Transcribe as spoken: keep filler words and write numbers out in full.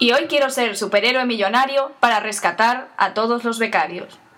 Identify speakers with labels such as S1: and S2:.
S1: Y hoy quiero ser superhéroe millonario para rescatar a todos los becarios.